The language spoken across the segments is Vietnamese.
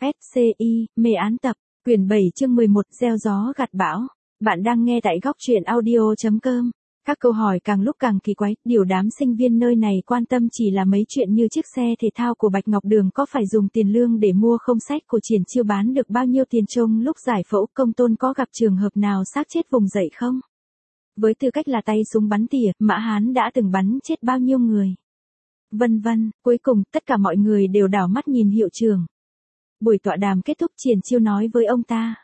SCI, mê án tập, quyển 7 chương 11, gieo gió gặt bão. Bạn đang nghe tại góc truyện audio.com. Các câu hỏi càng lúc càng kỳ quái, điều đám sinh viên nơi này quan tâm chỉ là mấy chuyện như chiếc xe thể thao của Bạch Ngọc Đường có phải dùng tiền lương để mua không, sách của Triển Chiêu bán được bao nhiêu tiền trông lúc giải phẫu, Công Tôn có gặp trường hợp nào xác chết vùng dậy không? Với tư cách là tay súng bắn tỉa, Mã Hán đã từng bắn chết bao nhiêu người? Vân vân, cuối cùng tất cả mọi người đều đảo mắt nhìn hiệu trưởng. Buổi tọa đàm kết thúc, Triển Chiêu nói với ông ta.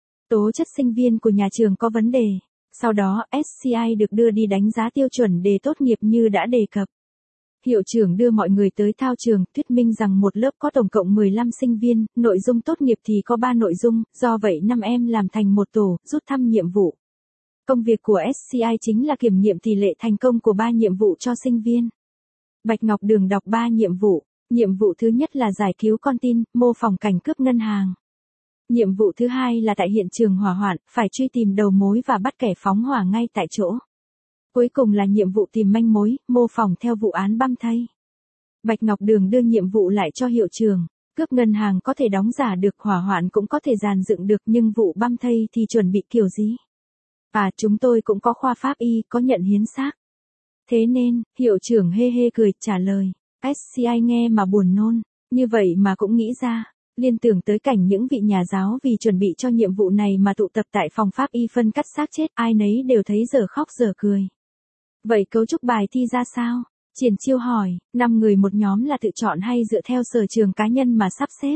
Tố chất sinh viên của nhà trường có vấn đề. Sau đó, SCI được đưa đi đánh giá tiêu chuẩn đề tốt nghiệp như đã đề cập. Hiệu trưởng đưa mọi người tới thao trường, thuyết minh rằng một lớp có tổng cộng 15 sinh viên, nội dung tốt nghiệp thì có 3 nội dung, do vậy 5 em làm thành một tổ, rút thăm nhiệm vụ. Công việc của SCI chính là kiểm nghiệm tỷ lệ thành công của 3 nhiệm vụ cho sinh viên. Bạch Ngọc Đường đọc 3 nhiệm vụ. Nhiệm vụ thứ nhất là giải cứu con tin, mô phỏng cảnh cướp ngân hàng. Nhiệm vụ thứ hai là tại hiện trường hỏa hoạn, phải truy tìm đầu mối và bắt kẻ phóng hỏa ngay tại chỗ. Cuối cùng là nhiệm vụ tìm manh mối, mô phỏng theo vụ án băm thây. Bạch Ngọc Đường đưa nhiệm vụ lại cho hiệu trưởng. Cướp ngân hàng có thể đóng giả được, hỏa hoạn cũng có thể dàn dựng được, nhưng vụ băm thây thì chuẩn bị kiểu gì? Chúng tôi cũng có khoa pháp y, có nhận hiến xác. Thế nên, hiệu trưởng hê hê cười, trả lời. SCI nghe mà buồn nôn, như vậy mà cũng nghĩ ra. Liên tưởng tới cảnh những vị nhà giáo vì chuẩn bị cho nhiệm vụ này mà tụ tập tại phòng pháp y phân cắt xác chết, ai nấy đều thấy dở khóc dở cười. Vậy cấu trúc bài thi ra sao? Triển Chiêu hỏi, 5 người một nhóm là tự chọn hay dựa theo sở trường cá nhân mà sắp xếp?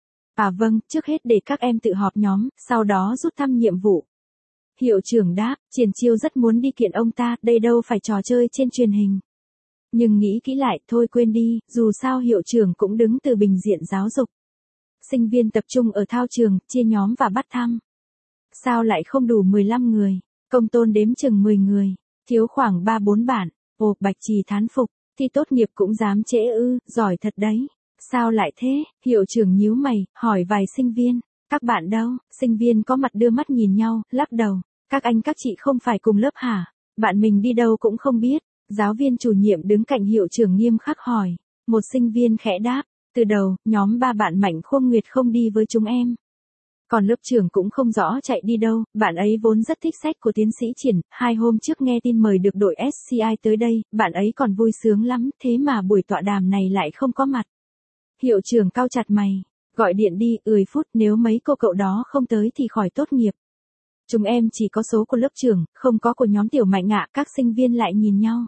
Vâng, trước hết để các em tự họp nhóm, sau đó rút thăm nhiệm vụ. Hiệu trưởng đáp, Triển Chiêu rất muốn đi kiện ông ta, đây đâu phải trò chơi trên truyền hình. Nhưng nghĩ kỹ lại, thôi quên đi, dù sao hiệu trưởng cũng đứng từ bình diện giáo dục. Sinh viên tập trung ở thao trường, chia nhóm và bắt thăm. Sao lại không đủ 15 người? Công Tôn đếm chừng 10 người, thiếu khoảng 3-4 bạn. Ồ, Bạch Trì thán phục, thi tốt nghiệp cũng dám trễ ư, giỏi thật đấy. Sao lại thế? Hiệu trưởng nhíu mày, hỏi vài sinh viên. Các bạn đâu? Sinh viên có mặt đưa mắt nhìn nhau, lắc đầu. Các anh các chị không phải cùng lớp hả? Bạn mình đi đâu cũng không biết. Giáo viên chủ nhiệm đứng cạnh hiệu trưởng nghiêm khắc hỏi. Một sinh viên khẽ đáp. Từ đầu, nhóm 3 bạn Mạnh Khuông Nguyệt không đi với chúng em. Còn lớp trưởng cũng không rõ chạy đi đâu, bạn ấy vốn rất thích sách của tiến sĩ Triển, 2 hôm trước nghe tin mời được đội SCI tới đây, bạn ấy còn vui sướng lắm, thế mà buổi tọa đàm này lại không có mặt. Hiệu trưởng cau chặt mày, gọi điện đi, 10 phút, nếu mấy cô cậu đó không tới thì khỏi tốt nghiệp. Chúng em chỉ có số của lớp trưởng, không có của nhóm Tiểu Mạnh ạ, các sinh viên lại nhìn nhau.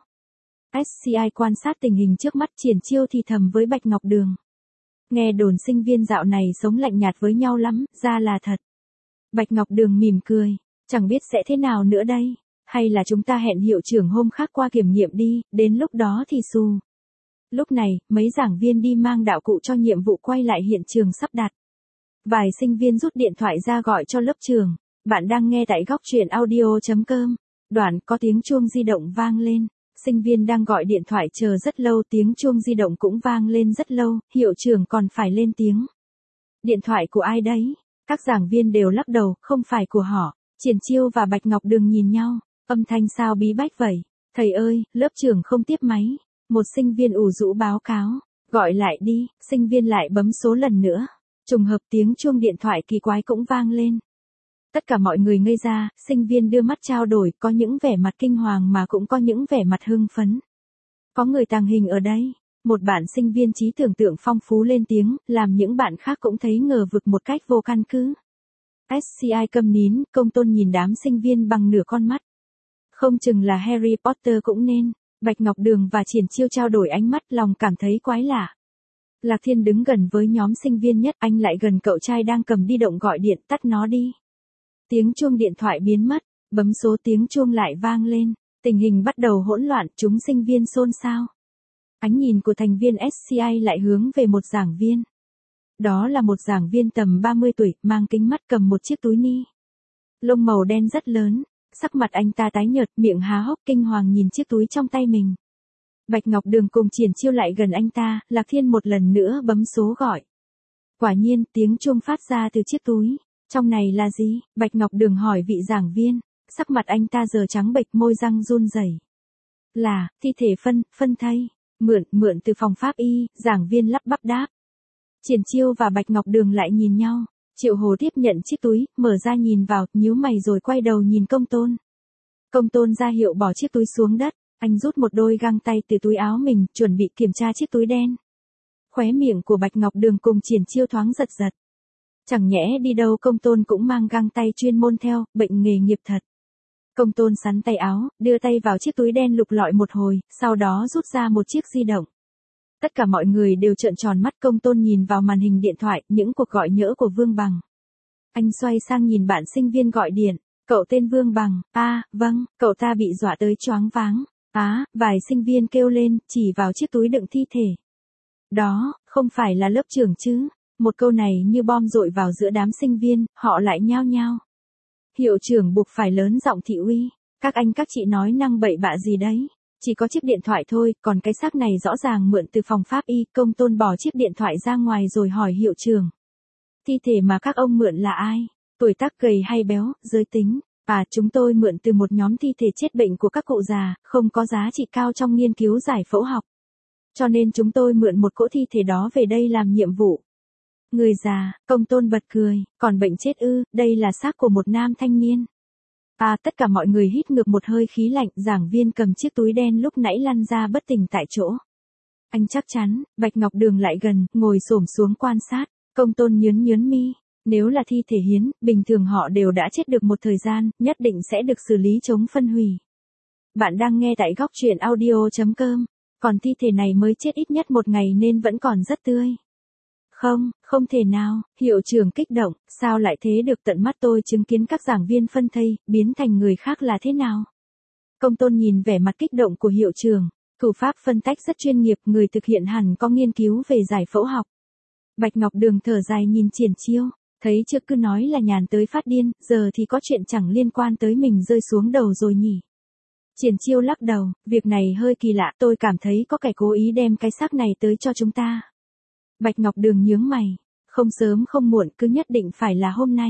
SCI quan sát tình hình trước mắt, Triển Chiêu thì thầm với Bạch Ngọc Đường. Nghe đồn sinh viên dạo này sống lạnh nhạt với nhau lắm, ra là thật. Bạch Ngọc Đường mỉm cười, chẳng biết sẽ thế nào nữa đây, hay là chúng ta hẹn hiệu trưởng hôm khác qua kiểm nghiệm đi, đến lúc đó thì xù. Lúc này, mấy giảng viên đi mang đạo cụ cho nhiệm vụ quay lại hiện trường sắp đặt. Vài sinh viên rút điện thoại ra gọi cho lớp trưởng. Bạn đang nghe tại góc truyện audio.com. Đoạn có tiếng chuông di động vang lên. Sinh viên đang gọi điện thoại chờ rất lâu, tiếng chuông di động cũng vang lên rất lâu, hiệu trưởng còn phải lên tiếng. Điện thoại của ai đấy? Các giảng viên đều lắc đầu, không phải của họ. Triển Chiêu và Bạch Ngọc Đường nhìn nhau, âm thanh sao bí bách vậy? Thầy ơi, lớp trưởng không tiếp máy. Một sinh viên ủ rũ báo cáo, gọi lại đi, sinh viên lại bấm số lần nữa. Trùng hợp tiếng chuông điện thoại kỳ quái cũng vang lên. Tất cả mọi người ngây ra, sinh viên đưa mắt trao đổi, có những vẻ mặt kinh hoàng mà cũng có những vẻ mặt hưng phấn. Có người tàng hình ở đây. Một bạn sinh viên trí tưởng tượng phong phú lên tiếng, làm những bạn khác cũng thấy ngờ vực một cách vô căn cứ. SCI câm nín, Công Tôn nhìn đám sinh viên bằng nửa con mắt. Không chừng là Harry Potter cũng nên. Bạch Ngọc Đường và Triển Chiêu trao đổi ánh mắt, lòng cảm thấy quái lạ. Lạc Thiên đứng gần với nhóm sinh viên nhất, anh lại gần cậu trai đang cầm di động gọi điện, tắt nó đi. Tiếng chuông điện thoại biến mất, bấm số, tiếng chuông lại vang lên, tình hình bắt đầu hỗn loạn, chúng sinh viên xôn xao. Ánh nhìn của thành viên SCI lại hướng về một giảng viên. Đó là một giảng viên tầm 30 tuổi, mang kính mắt, cầm một chiếc túi ni lông màu đen rất lớn, sắc mặt anh ta tái nhợt, miệng há hốc kinh hoàng nhìn chiếc túi trong tay mình. Bạch Ngọc Đường cùng Triển Chiêu lại gần anh ta, Lạc Thiên một lần nữa bấm số gọi. Quả nhiên, tiếng chuông phát ra từ chiếc túi. Trong này là gì? Bạch Ngọc Đường hỏi vị giảng viên, sắc mặt anh ta giờ trắng bệch, môi răng run rẩy. Là, thi thể phân thây, mượn từ phòng pháp y, giảng viên lắp bắp đáp. Triển Chiêu và Bạch Ngọc Đường lại nhìn nhau. Triệu Hồ tiếp nhận chiếc túi, mở ra nhìn vào, nhíu mày rồi quay đầu nhìn Công Tôn. Công Tôn ra hiệu bỏ chiếc túi xuống đất, anh rút một đôi găng tay từ túi áo mình, chuẩn bị kiểm tra chiếc túi đen. Khóe miệng của Bạch Ngọc Đường cùng Triển Chiêu thoáng giật giật. Chẳng nhẽ đi đâu Công Tôn cũng mang găng tay chuyên môn theo, bệnh nghề nghiệp thật. Công Tôn sắn tay áo, đưa tay vào chiếc túi đen lục lọi một hồi, sau đó rút ra một chiếc di động. Tất cả mọi người đều trợn tròn mắt. Công Tôn nhìn vào màn hình điện thoại, những cuộc gọi nhỡ của Vương Bằng. Anh xoay sang nhìn bạn sinh viên gọi điện. Cậu tên Vương Bằng, vâng, cậu ta bị dọa tới choáng váng. Vài sinh viên kêu lên, chỉ vào chiếc túi đựng thi thể. Đó, không phải là lớp trưởng chứ? Một câu này như bom dội vào giữa đám sinh viên, họ lại nhao nhao. Hiệu trưởng buộc phải lớn giọng thị uy. Các anh các chị nói năng bậy bạ gì đấy? Chỉ có chiếc điện thoại thôi, còn cái xác này rõ ràng mượn từ phòng pháp y. Công Tôn bỏ chiếc điện thoại ra ngoài rồi hỏi hiệu trưởng. Thi thể mà các ông mượn là ai? Tuổi tác gầy hay béo, giới tính? Chúng tôi mượn từ một nhóm thi thể chết bệnh của các cụ già, không có giá trị cao trong nghiên cứu giải phẫu học. Cho nên chúng tôi mượn một cỗ thi thể đó về đây làm nhiệm vụ. Người già, Công Tôn bật cười, còn bệnh chết ư? Đây là xác của một nam thanh niên. Tất cả mọi người hít ngược một hơi khí lạnh. Giảng viên cầm chiếc túi đen lúc nãy lăn ra bất tỉnh tại chỗ. Anh chắc chắn. Bạch Ngọc Đường lại gần, ngồi xổm xuống quan sát. Công Tôn nhớn mi. Nếu là thi thể hiến, bình thường họ đều đã chết được một thời gian, nhất định sẽ được xử lý chống phân hủy. Bạn đang nghe tại góc truyện audio.com. Còn thi thể này mới chết ít nhất một ngày nên vẫn còn rất tươi. Không thể nào. Hiệu trưởng kích động, sao lại thế được? Tận mắt tôi chứng kiến các giảng viên phân thây, biến thành người khác là thế nào? Công Tôn nhìn vẻ mặt kích động của hiệu trưởng. Thủ pháp phân tách rất chuyên nghiệp, người thực hiện hẳn có nghiên cứu về giải phẫu học. Bạch Ngọc Đường thở dài nhìn Triển Chiêu. Thấy trước cứ nói là nhàn tới phát điên, giờ thì có chuyện chẳng liên quan tới mình rơi xuống đầu rồi nhỉ. Triển Chiêu lắc đầu, việc này hơi kỳ lạ, tôi cảm thấy có kẻ cố ý đem cái xác này tới cho chúng ta. Bạch Ngọc Đường nhướng mày, không sớm không muộn, cứ nhất định phải là hôm nay.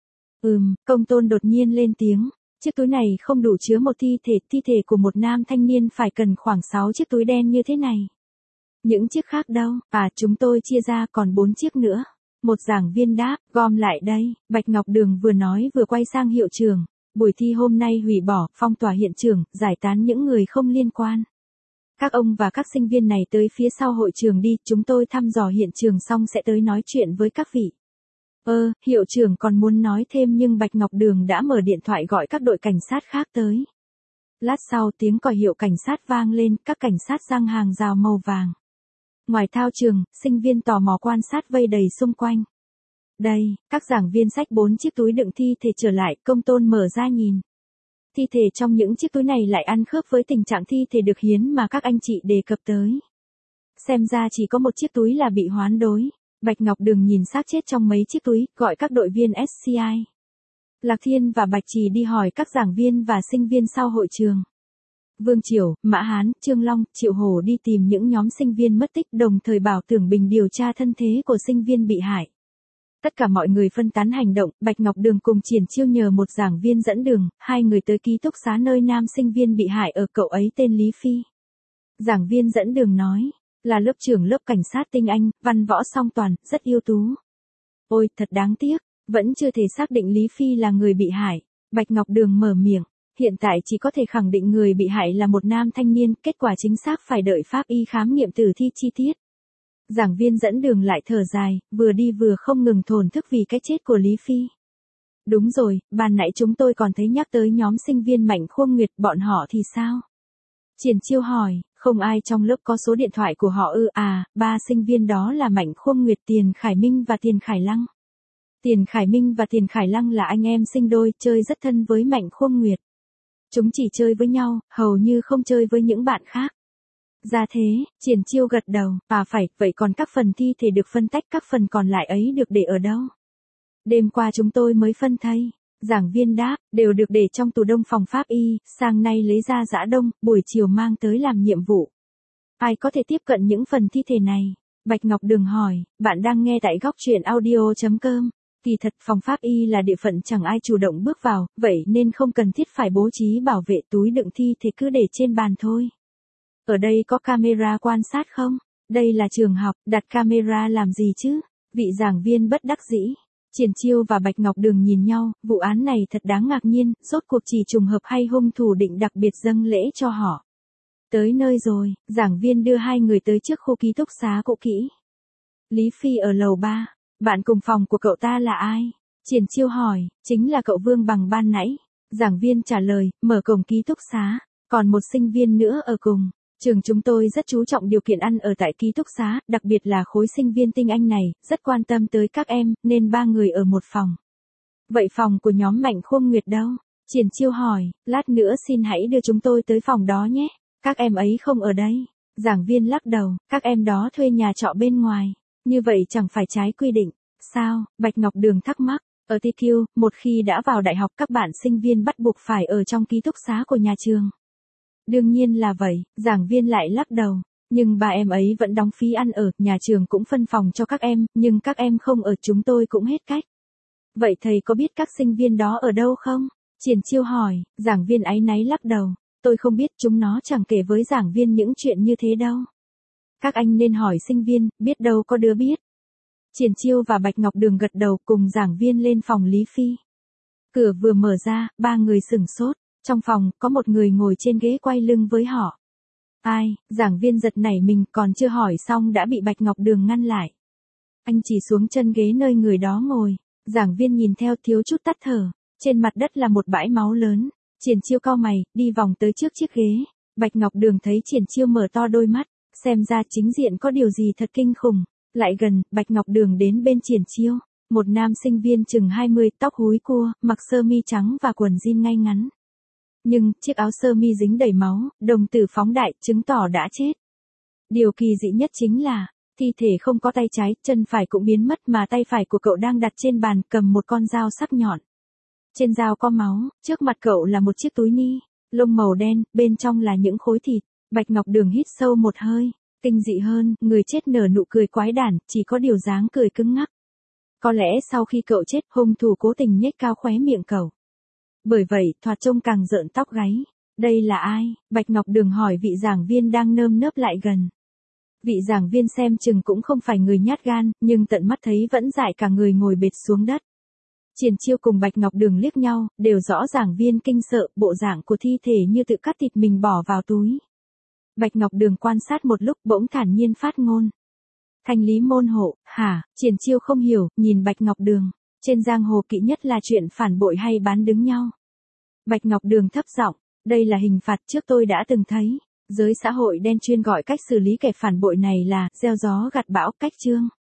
Công Tôn đột nhiên lên tiếng, chiếc túi này không đủ chứa một thi thể của một nam thanh niên phải cần khoảng 6 chiếc túi đen như thế này. Những chiếc khác đâu? Chúng tôi chia ra còn 4 chiếc nữa. Một giảng viên đáp, gom lại đây. Bạch Ngọc Đường vừa nói vừa quay sang hiệu trưởng. Buổi thi hôm nay hủy bỏ, phong tỏa hiện trường, giải tán những người không liên quan. Các ông và các sinh viên này tới phía sau hội trường đi, chúng tôi thăm dò hiện trường xong sẽ tới nói chuyện với các vị. Hiệu trưởng còn muốn nói thêm nhưng Bạch Ngọc Đường đã mở điện thoại gọi các đội cảnh sát khác tới. Lát sau tiếng còi hiệu cảnh sát vang lên, các cảnh sát giăng hàng rào màu vàng. Ngoài thao trường, sinh viên tò mò quan sát vây đầy xung quanh. Đây, các giảng viên xách 4 chiếc túi đựng thi thể trở lại. Công Tôn mở ra nhìn. Thi thể trong những chiếc túi này lại ăn khớp với tình trạng thi thể được hiến mà các anh chị đề cập tới. Xem ra chỉ có một chiếc túi là bị hoán đối. Bạch Ngọc Đường nhìn xác chết trong mấy chiếc túi, gọi các đội viên SCI. Lạc Thiên và Bạch Trì đi hỏi các giảng viên và sinh viên sau hội trường. Vương Triều, Mã Hán, Trương Long, Triệu Hổ đi tìm những nhóm sinh viên mất tích, đồng thời bảo Tưởng Bình điều tra thân thế của sinh viên bị hại. Tất cả mọi người phân tán hành động, Bạch Ngọc Đường cùng Triển Chiêu nhờ một giảng viên dẫn đường, hai người tới ký túc xá nơi nam sinh viên bị hại ở, cậu ấy tên Lý Phi. Giảng viên dẫn đường nói, là lớp trưởng lớp cảnh sát tinh anh, văn võ song toàn, rất ưu tú. Ôi, thật đáng tiếc, vẫn chưa thể xác định Lý Phi là người bị hại. Bạch Ngọc Đường mở miệng, hiện tại chỉ có thể khẳng định người bị hại là một nam thanh niên, kết quả chính xác phải đợi pháp y khám nghiệm tử thi chi tiết. Giảng viên dẫn đường lại thở dài, vừa đi vừa không ngừng thổn thức vì cái chết của Lý Phi. Đúng rồi, ban nãy chúng tôi còn thấy nhắc tới nhóm sinh viên Mạnh Khuông Nguyệt, bọn họ thì sao? Triển Chiêu hỏi, không ai trong lớp có số điện thoại của họ ư? Ba sinh viên đó là Mạnh Khuông Nguyệt, Tiền Khải Minh và Tiền Khải Lăng. Tiền Khải Minh và Tiền Khải Lăng là anh em sinh đôi, chơi rất thân với Mạnh Khuông Nguyệt. Chúng chỉ chơi với nhau, hầu như không chơi với những bạn khác. Ra thế, Triển Chiêu gật đầu, phải, vậy còn các phần thi thể được phân tách, các phần còn lại ấy được để ở đâu? Đêm qua chúng tôi mới phân thây. Giảng viên đáp, đều được để trong tủ đông phòng pháp y, sang nay lấy ra giã đông, buổi chiều mang tới làm nhiệm vụ. Ai có thể tiếp cận những phần thi thể này? Bạch Ngọc Đường hỏi, bạn đang nghe tại góc truyện audio.com. Kỳ thật phòng pháp y là địa phận chẳng ai chủ động bước vào, vậy nên không cần thiết phải bố trí bảo vệ, túi đựng thi thể cứ để trên bàn thôi. Ở đây có camera quan sát không? Đây là trường học, đặt camera làm gì chứ? Vị giảng viên bất đắc dĩ. Triển Chiêu và Bạch Ngọc Đường nhìn nhau, vụ án này thật đáng ngạc nhiên, rốt cuộc chỉ trùng hợp hay hung thủ định đặc biệt dâng lễ cho họ. Tới nơi rồi, giảng viên đưa hai người tới trước khu ký túc xá cũ kỹ. Lý Phi ở lầu 3, bạn cùng phòng của cậu ta là ai? Triển Chiêu hỏi, chính là cậu Vương bằng ban nãy. Giảng viên trả lời, mở cổng ký túc xá, còn một sinh viên nữa ở cùng. Trường chúng tôi rất chú trọng điều kiện ăn ở tại ký túc xá, đặc biệt là khối sinh viên tinh Anh này, rất quan tâm tới các em, nên 3 người ở một phòng. Vậy phòng của nhóm Mạnh Khuông Nguyệt đâu? Triển Chiêu hỏi, lát nữa xin hãy đưa chúng tôi tới phòng đó nhé. Các em ấy không ở đây. Giảng viên lắc đầu, các em đó thuê nhà trọ bên ngoài. Như vậy chẳng phải trái quy định. Sao? Bạch Ngọc Đường thắc mắc. Ở TQ, một khi đã vào đại học các bạn sinh viên bắt buộc phải ở trong ký túc xá của nhà trường. Đương nhiên là vậy, giảng viên lại lắc đầu. Nhưng ba em ấy vẫn đóng phí ăn ở, nhà trường cũng phân phòng cho các em, nhưng các em không ở chúng tôi cũng hết cách. Vậy thầy có biết các sinh viên đó ở đâu không? Triển Chiêu hỏi, giảng viên áy náy lắc đầu. Tôi không biết, chúng nó chẳng kể với giảng viên những chuyện như thế đâu. Các anh nên hỏi sinh viên, biết đâu có đứa biết. Triển Chiêu và Bạch Ngọc Đường gật đầu cùng giảng viên lên phòng Lý Phi. Cửa vừa mở ra, 3 người sửng sốt. Trong phòng, có một người ngồi trên ghế quay lưng với họ. Ai? Giảng viên giật nảy mình, còn chưa hỏi xong đã bị Bạch Ngọc Đường ngăn lại. Anh chỉ xuống chân ghế nơi người đó ngồi. Giảng viên nhìn theo thiếu chút tắt thở. Trên mặt đất là một bãi máu lớn. Triển Chiêu cau mày, đi vòng tới trước chiếc ghế. Bạch Ngọc Đường thấy Triển Chiêu mở to đôi mắt. Xem ra chính diện có điều gì thật kinh khủng. Lại gần, Bạch Ngọc Đường đến bên Triển Chiêu. Một nam sinh viên chừng 20, tóc húi cua, mặc sơ mi trắng và quần jean ngay ngắn. Nhưng, chiếc áo sơ mi dính đầy máu, đồng tử phóng đại, chứng tỏ đã chết. Điều kỳ dị nhất chính là, thi thể không có tay trái, chân phải cũng biến mất mà tay phải của cậu đang đặt trên bàn cầm một con dao sắc nhọn. Trên dao có máu, trước mặt cậu là một chiếc túi ni, lông màu đen, bên trong là những khối thịt. Bạch Ngọc Đường hít sâu một hơi, kinh dị hơn, người chết nở nụ cười quái đản, chỉ có điều dáng cười cứng ngắc. Có lẽ sau khi cậu chết, hung thủ cố tình nhếch cao khóe miệng cậu. Bởi vậy, thoạt trông càng rợn tóc gáy. Đây là ai? Bạch Ngọc Đường hỏi vị giảng viên đang nơm nớp lại gần. Vị giảng viên xem chừng cũng không phải người nhát gan, nhưng tận mắt thấy vẫn dại cả người ngồi bệt xuống đất. Triển Chiêu cùng Bạch Ngọc Đường liếc nhau, đều rõ giảng viên kinh sợ, bộ dạng của thi thể như tự cắt thịt mình bỏ vào túi. Bạch Ngọc Đường quan sát một lúc bỗng thản nhiên phát ngôn. Thanh lý môn hộ, hả? Triển Chiêu không hiểu, nhìn Bạch Ngọc Đường. Trên giang hồ kỵ nhất là chuyện phản bội hay bán đứng nhau. Bạch Ngọc Đường thấp giọng, đây là hình phạt trước tôi đã từng thấy. Giới xã hội đen chuyên gọi cách xử lý kẻ phản bội này là gieo gió gặt bão, cách chương.